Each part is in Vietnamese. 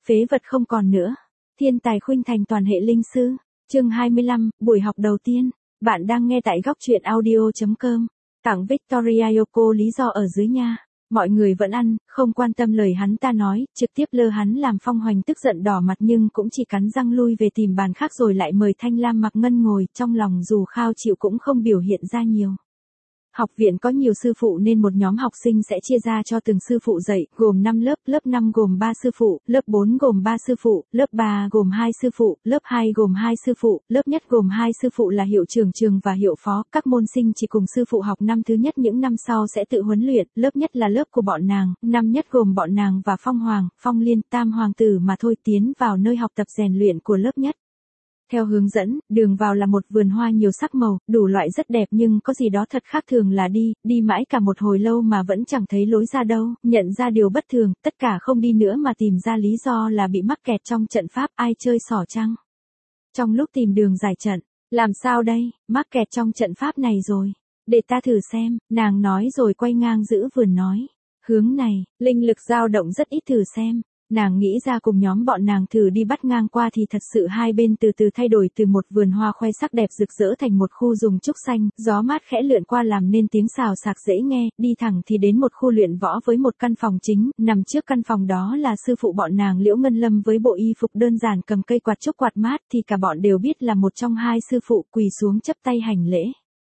phế vật không còn nữa. Thiên tài khuynh thành toàn hệ linh sư. Chương 25, buổi học đầu tiên. Bạn đang nghe tại góc truyện audio.com. Tặng Victoria Yoko lý do ở dưới nha. Mọi người vẫn ăn, không quan tâm lời hắn ta nói, trực tiếp lơ hắn làm Phong Hoành tức giận đỏ mặt nhưng cũng chỉ cắn răng lui về tìm bàn khác rồi lại mời Thanh Lam Mặc Ngân ngồi, trong lòng dù khao chịu cũng không biểu hiện ra nhiều. Học viện có nhiều sư phụ nên một nhóm học sinh sẽ chia ra cho từng sư phụ dạy, gồm 5 lớp, lớp 5 gồm 3 sư phụ, lớp 4 gồm 3 sư phụ, lớp 3 gồm 2 sư phụ, lớp 2 gồm 2 sư phụ, lớp nhất gồm 2 sư phụ là hiệu trưởng trường và hiệu phó, các môn sinh chỉ cùng sư phụ học năm thứ nhất, những năm sau sẽ tự huấn luyện, lớp nhất là lớp của bọn nàng, năm nhất gồm bọn nàng và Phong Hoàng, Phong Liên, Tam Hoàng tử mà thôi, tiến vào nơi học tập rèn luyện của lớp nhất. Theo hướng dẫn, đường vào là một vườn hoa nhiều sắc màu, đủ loại rất đẹp nhưng có gì đó thật khác thường là đi mãi cả một hồi lâu mà vẫn chẳng thấy lối ra đâu, nhận ra điều bất thường, tất cả không đi nữa mà tìm ra lý do là bị mắc kẹt trong trận pháp, ai chơi xỏ trăng. Trong lúc tìm đường giải trận, làm sao đây, mắc kẹt trong trận pháp này rồi, để ta thử xem, nàng nói rồi quay ngang giữ vườn nói, hướng này, linh lực dao động rất ít, thử xem. Nàng nghĩ ra cùng nhóm bọn nàng thử đi bắt ngang qua thì thật sự hai bên từ từ thay đổi từ một vườn hoa khoe sắc đẹp rực rỡ thành một khu dùng trúc xanh, gió mát khẽ lượn qua làm nên tiếng xào xạc dễ nghe, đi thẳng thì đến một khu luyện võ với một căn phòng chính, nằm trước căn phòng đó là sư phụ bọn nàng Liễu Ngân Lâm với bộ y phục đơn giản cầm cây quạt trúc quạt mát thì cả bọn đều biết là một trong hai sư phụ, quỳ xuống chấp tay hành lễ.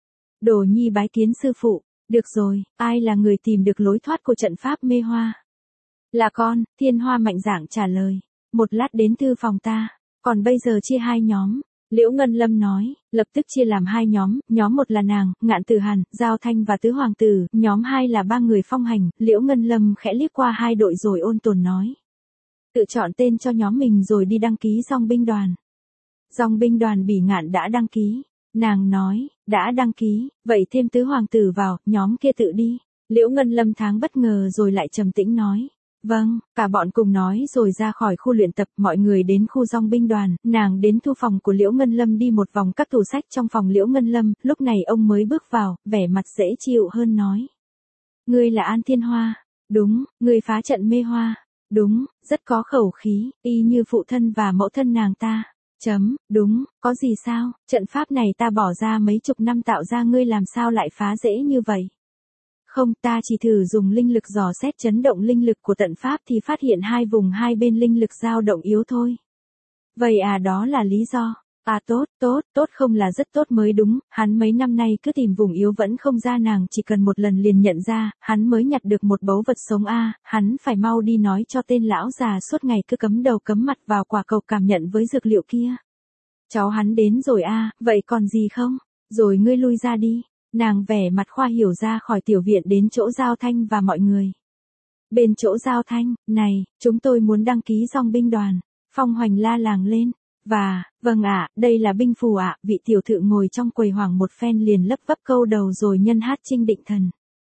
Đồ nhi bái kiến sư phụ, được rồi, ai là người tìm được lối thoát của trận pháp mê hoa? Là con, Thiên Hoa mạnh dạn trả lời. Một lát đến thư phòng ta, còn bây giờ chia hai nhóm. Liễu Ngân Lâm nói, lập tức chia làm hai nhóm, nhóm một là nàng, Ngạn Tử Hàn, Giao Thanh và Tứ Hoàng tử, nhóm hai là ba người Phong Hành. Liễu Ngân Lâm khẽ liếc qua hai đội rồi ôn tồn nói. Tự chọn tên cho nhóm mình rồi đi đăng ký dòng binh đoàn. Dòng binh đoàn Bỉ Ngạn đã đăng ký. Nàng nói, đã đăng ký, vậy thêm Tứ Hoàng tử vào, nhóm kia tự đi. Liễu Ngân Lâm thoáng bất ngờ rồi lại trầm tĩnh nói. Vâng, cả bọn cùng nói rồi ra khỏi khu luyện tập, mọi người đến khu dòng binh đoàn, nàng đến thư phòng của Liễu Ngân Lâm đi một vòng các tủ sách trong phòng Liễu Ngân Lâm, lúc này ông mới bước vào, vẻ mặt dễ chịu hơn nói. Ngươi là An Thiên Hoa, đúng, ngươi phá trận mê hoa, đúng, rất có khẩu khí, y như phụ thân và mẫu thân nàng ta. Đúng, có gì sao, trận pháp này ta bỏ ra mấy chục năm tạo ra, ngươi làm sao lại phá dễ như vậy? Không, ta chỉ thử dùng linh lực dò xét chấn động linh lực của trận pháp thì phát hiện hai vùng hai bên linh lực dao động yếu thôi. Vậy à, đó là lý do. À tốt không là rất tốt mới đúng, hắn mấy năm nay cứ tìm vùng yếu vẫn không ra, nàng chỉ cần một lần liền nhận ra, hắn mới nhặt được một báu vật sống a, hắn phải mau đi nói cho tên lão già suốt ngày cứ cấm đầu cấm mặt vào quả cầu cảm nhận với dược liệu kia. Cháu hắn đến rồi a, vậy còn gì không? Rồi ngươi lui ra đi. Nàng vẻ mặt khoa hiểu ra khỏi tiểu viện đến chỗ Giao Thanh và mọi người. Bên chỗ Giao Thanh, này, chúng tôi muốn đăng ký dòng binh đoàn. Phong Hoành la làng lên. Vâng ạ, đây là binh phù ạ. Vị tiểu thự ngồi trong quầy hoàng một phen liền lấp vấp câu đầu rồi nhân hát Trinh Định Thần.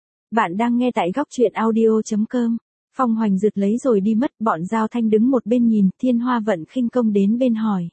Bạn đang nghe tại góc truyện audio.com. Phong Hoành rượt lấy rồi đi mất, bọn Giao Thanh đứng một bên nhìn, Thiên Hoa vận khinh công đến bên hỏi.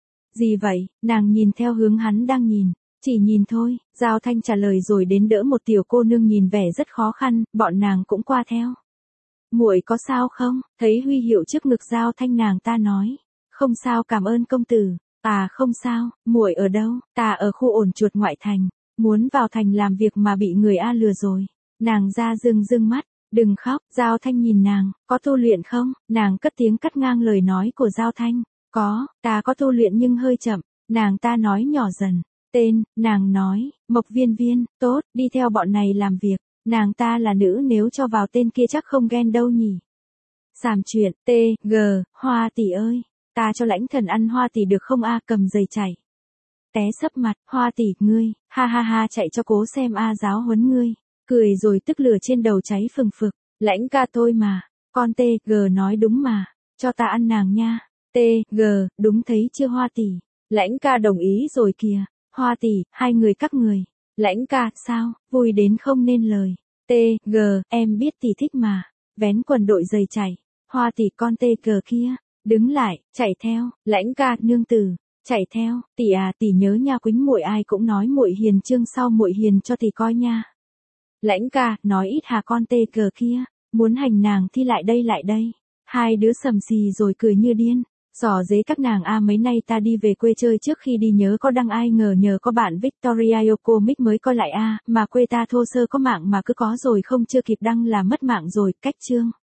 Gì vậy? Nàng nhìn theo hướng hắn đang nhìn. Chỉ nhìn thôi, Giao Thanh trả lời rồi đến đỡ một tiểu cô nương nhìn vẻ rất khó khăn, bọn nàng cũng qua theo. Muội có sao không? Thấy huy hiệu trước ngực Giao Thanh nàng ta nói. Không sao, cảm ơn công tử. À không sao, muội ở đâu? Ta ở khu ổn chuột ngoại thành, muốn vào thành làm việc mà bị người A lừa rồi. Nàng ra rưng mắt, đừng khóc, Giao Thanh nhìn nàng, có tu luyện không? Nàng cất tiếng cắt ngang lời nói của Giao Thanh. Có, ta có tu luyện nhưng hơi chậm, nàng ta nói nhỏ dần. Tên, nàng nói, Mộc Viên Viên, tốt, đi theo bọn này làm việc, nàng ta là nữ nếu cho vào tên kia chắc không ghen đâu nhỉ. Sàm chuyện, T.G. Hoa tỷ ơi, ta cho lãnh thần ăn hoa tỷ được không a, cầm giày chạy. Té sấp mặt, Hoa tỷ, ngươi, ha ha ha, chạy cho cố xem a, giáo huấn ngươi, cười rồi tức lửa trên đầu cháy phừng phực, lãnh ca tôi mà, con T.G. nói đúng mà, cho ta ăn nàng nha, T.G. đúng thấy chưa Hoa tỷ, lãnh ca đồng ý rồi kìa. Hoa tỷ, hai người các người. Lãnh ca, sao, vui đến không nên lời. T.G. em biết tỷ thích mà. Vén quần đội giày chạy. Hoa tỷ, con T.G. kia. Đứng lại, chạy theo. Lãnh ca, nương tử. Chạy theo. Tỷ à, tỷ nhớ nha, Quýnh muội ai cũng nói muội hiền, chương sau muội hiền cho tỷ coi nha. Lãnh ca, nói ít hà, con T.G. kia. Muốn hành nàng thì lại đây. Hai đứa sầm xì rồi cười như điên. Giỏ dế các nàng mấy nay ta đi về quê chơi trước khi đi nhớ có đăng ai ngờ nhờ có bạn Victoria Yoko Mick mới coi lại mà quê ta thô sơ có mạng mà cứ có rồi không chưa kịp đăng là mất mạng rồi, cách chương.